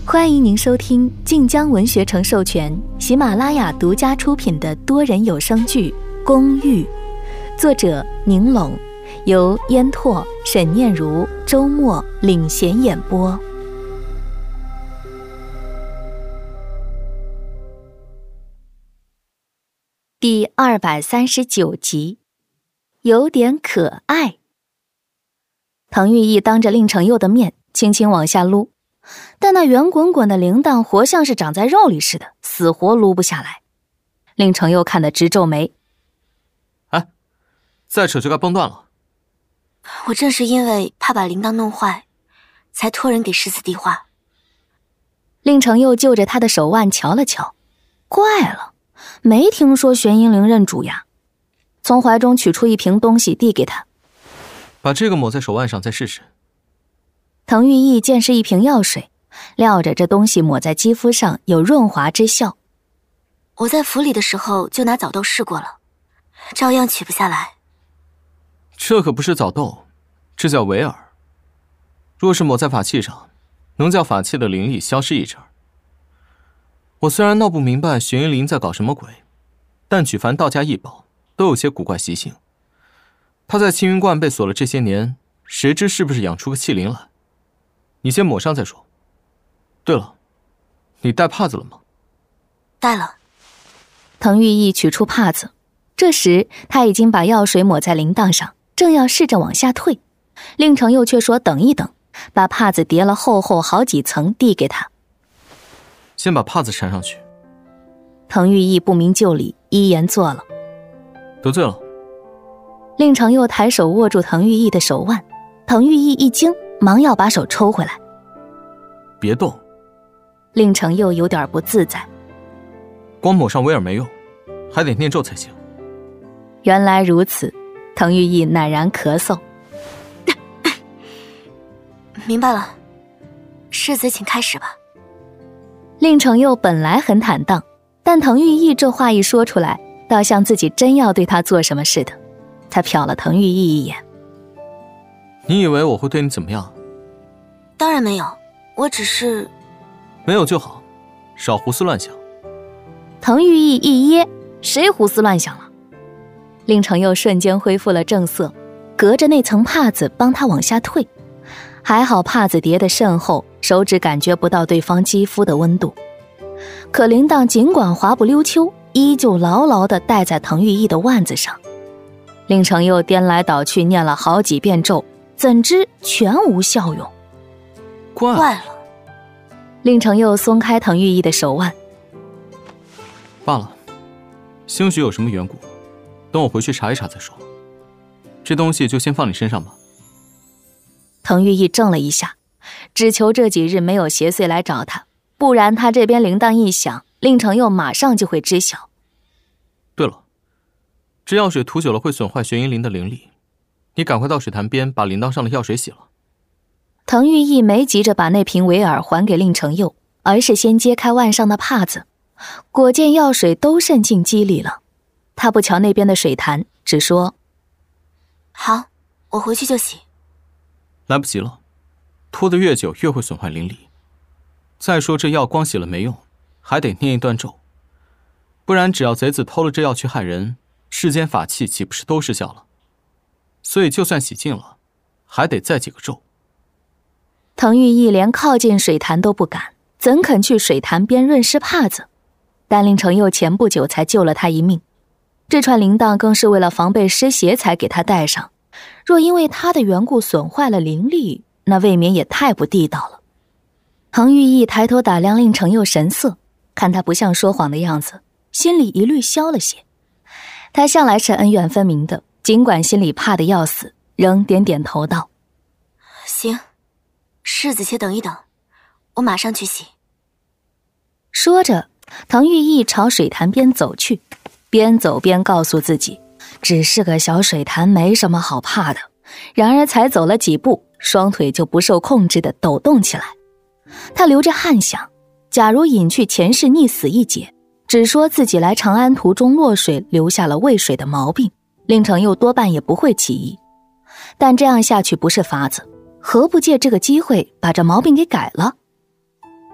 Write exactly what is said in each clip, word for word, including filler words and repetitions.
欢迎您收听晋江文学城授权、喜马拉雅独家出品的多人有声剧《公寓》，作者宁拢，由烟拓、沈念如、周末领衔演播。第二百三十九集，有点可爱。滕玉义当着令程佑的面轻轻往下撸，但那圆滚滚的铃铛活像是长在肉里似的，死活撸不下来。令程佑看得直皱眉。 哎，再扯就该崩断了。 我正是因为怕把铃铛弄坏，才托人给世子递话。 令程佑就着他的手腕瞧了瞧，怪了，没听说玄银铃认主呀。从怀中取出一瓶东西递给他， 把这个抹在手腕上再试试。 滕玉义见是一瓶药水，料着这东西抹在肌肤上有润滑之效。 我在府里的时候就拿枣豆试过了，照样取不下来。 这可不是枣豆，这叫维尔。若是抹在法器上，能叫法器的灵力消失一阵儿。我虽然闹不明白玄银铃在搞什么鬼，但举凡道家异宝都有些古怪习性。他在青云观被锁了这些年，谁知是不是养出个器灵来？你先抹上再说。对了，你带帕子了吗？ 带了。 滕玉义取出帕子，这时他已经把药水抹在铃铛上，正要试着往下退，令程佑却说等一等，把帕子叠了厚厚好几层递给他。 先把帕子缠上去。 滕玉义不明就里，依言做了。 得罪了。 令程佑抬手握住滕玉义的手腕，滕玉义一惊，忙要把手抽回来。 别动。 令程佑有点不自在。 光抹上维尔没用，还得念咒才行。 原来如此，滕玉义赧然咳嗽。 明白了，世子请开始吧。 令程佑本来很坦荡，但滕玉义这话一说出来，倒像自己真要对他做什么似的。他瞟了滕玉义一眼。 你以为我会对你怎么样？ 当然没有，我只是…… 没有就好，少胡思乱想。 滕玉义一噎，谁胡思乱想了？令程佑瞬间恢复了正色，隔着那层帕子帮他往下退。还好帕子叠得甚厚，手指感觉不到对方肌肤的温度。可铃铛尽管滑不溜秋，依旧牢牢地戴在滕玉义的腕子上。令程佑颠来倒去念了好几遍咒，怎知全无效用。 怪怪了。 令程佑松开滕玉义的手腕。 罢了，兴许有什么缘故，等我回去查一查再说。这东西就先放你身上吧。 滕玉义怔了一下，只求这几日没有邪祟来找他，不然他这边铃铛一响，令程佑马上就会知晓。 对了，这药水涂久了会损坏玄银铃的灵力，你赶快到水潭边把铃铛上的药水洗了。 滕玉义没急着把那瓶维尔还给令程佑，而是先揭开腕上的帕子，果见药水都渗进肌里了。他不瞧那边的水潭，只说： 好，我回去就洗。 来不及了，拖得越久越会损坏灵力。再说这药光洗了没用，还得念一段咒，不然只要贼子偷了这药去害人，世间法器岂不是都失效了？所以就算洗净了，还得再几个咒。 滕玉义连靠近水潭都不敢，怎肯去水潭边润湿帕子？但令程佑前不久才救了他一命，这串铃铛更是为了防备失邪才给他戴上。若因为他的缘故损坏了灵力，那未免也太不地道了。滕玉义抬头打量令程佑神色，看他不像说谎的样子，心里一律消了些。他向来是恩怨分明的，尽管心里怕得要死，仍点点头道： 行，世子且等一等，我马上去洗。 说着，滕玉义朝水潭边走去，边走边告诉自己，只是个小水潭，没什么好怕的。然而才走了几步，双腿就不受控制地抖动起来。他流着汗想，假如隐去前世溺死一劫，只说自己来长安途中落水留下了畏水的毛病，令程佑多半也不会起疑。但这样下去不是法子，何不借这个机会把这毛病给改了？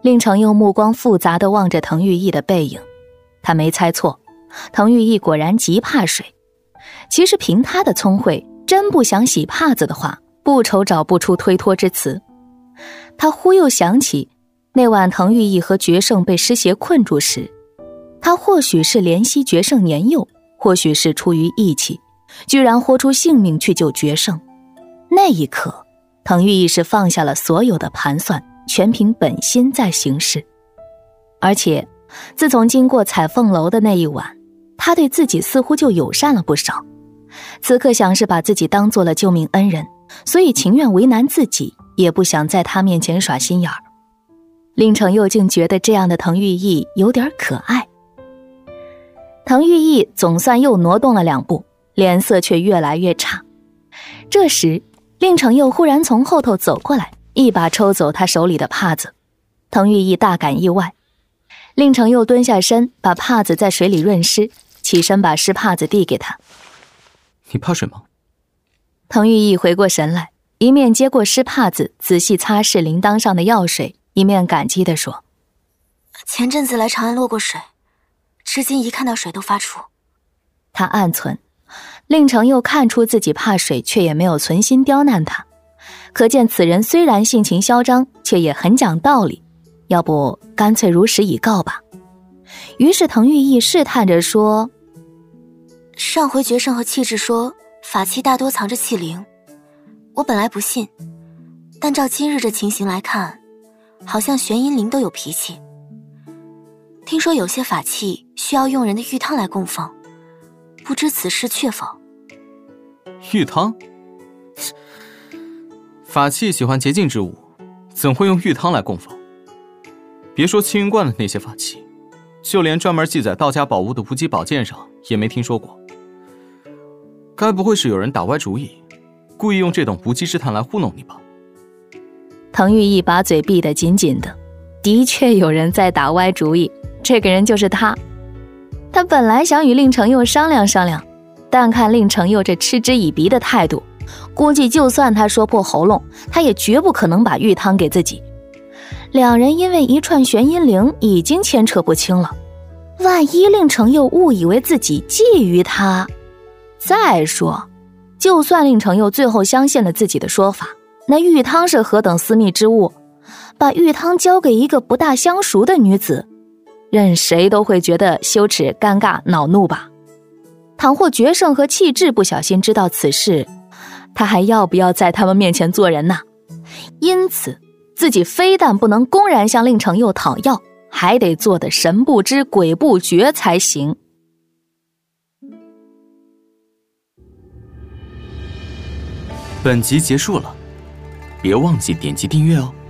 令程佑目光复杂地望着滕玉意的背影，他没猜错，滕玉意果然极怕水。其实凭他的聪慧，真不想洗帕子的话，不愁找不出推脱之词。他忽又想起那晚滕玉意和决胜被尸邪困住时，他或许是怜惜决胜年幼，或许是出于义气，居然豁出性命去救决胜。那一刻，滕玉意是放下了所有的盘算，全凭本心在行事。而且自从经过彩凤楼的那一晚，他对自己似乎就友善了不少。此刻想是把自己当做了救命恩人，所以情愿为难自己，也不想在他面前耍心眼儿。令程佑竟觉得这样的滕玉意有点可爱。滕玉意总算又挪动了两步，脸色却越来越差。这时令程佑忽然从后头走过来，一把抽走他手里的帕子。滕玉意大感意外，令程佑蹲下身，把帕子在水里润湿，起身把湿帕子递给他。 你怕水吗？ 滕玉意回过神来，一面接过湿帕子，仔细擦拭铃铛上的药水，一面感激地说： 前阵子来长安落过水，至今一看到水都发怵。 他暗忖，令程佑看出自己怕水，却也没有存心刁难他，可见此人虽然性情嚣张，却也很讲道理，要不干脆如实以告吧。于是滕玉意试探着说： 上回决胜和气质说法器大多藏着气灵，我本来不信，但照今日这情形来看，好像玄阴灵都有脾气。听说有些法器需要用人的玉汤来供奉，不知此事确否？ 玉汤？法器喜欢洁净之物，怎会用玉汤来供奉？别说青云观的那些法器，就连专门记载道家宝物的无极宝剑上也没听说过。该不会是有人打歪主意，故意用这种无稽之谈来糊弄你吧？ 滕玉意把嘴闭得紧紧的，的确有人在打歪主意，这个人就是他。他本来想与令程佑商量商量，但看令程佑这嗤之以鼻的态度，估计就算他说破喉咙，他也绝不可能把玉汤给自己。两人因为一串玄阴灵已经牵扯不清了，万一令程佑误以为自己觊觎他。再说，就算令程佑最后相信了自己的说法，那玉汤是何等私密之物，把玉汤交给一个不大相熟的女子，任谁都会觉得羞耻、尴尬、恼怒吧。倘或决胜和气质不小心知道此事，他还要不要在他们面前做人呢？因此自己非但不能公然向令程佑讨要，还得做得神不知鬼不觉才行。 本集结束了，别忘记点击订阅哦。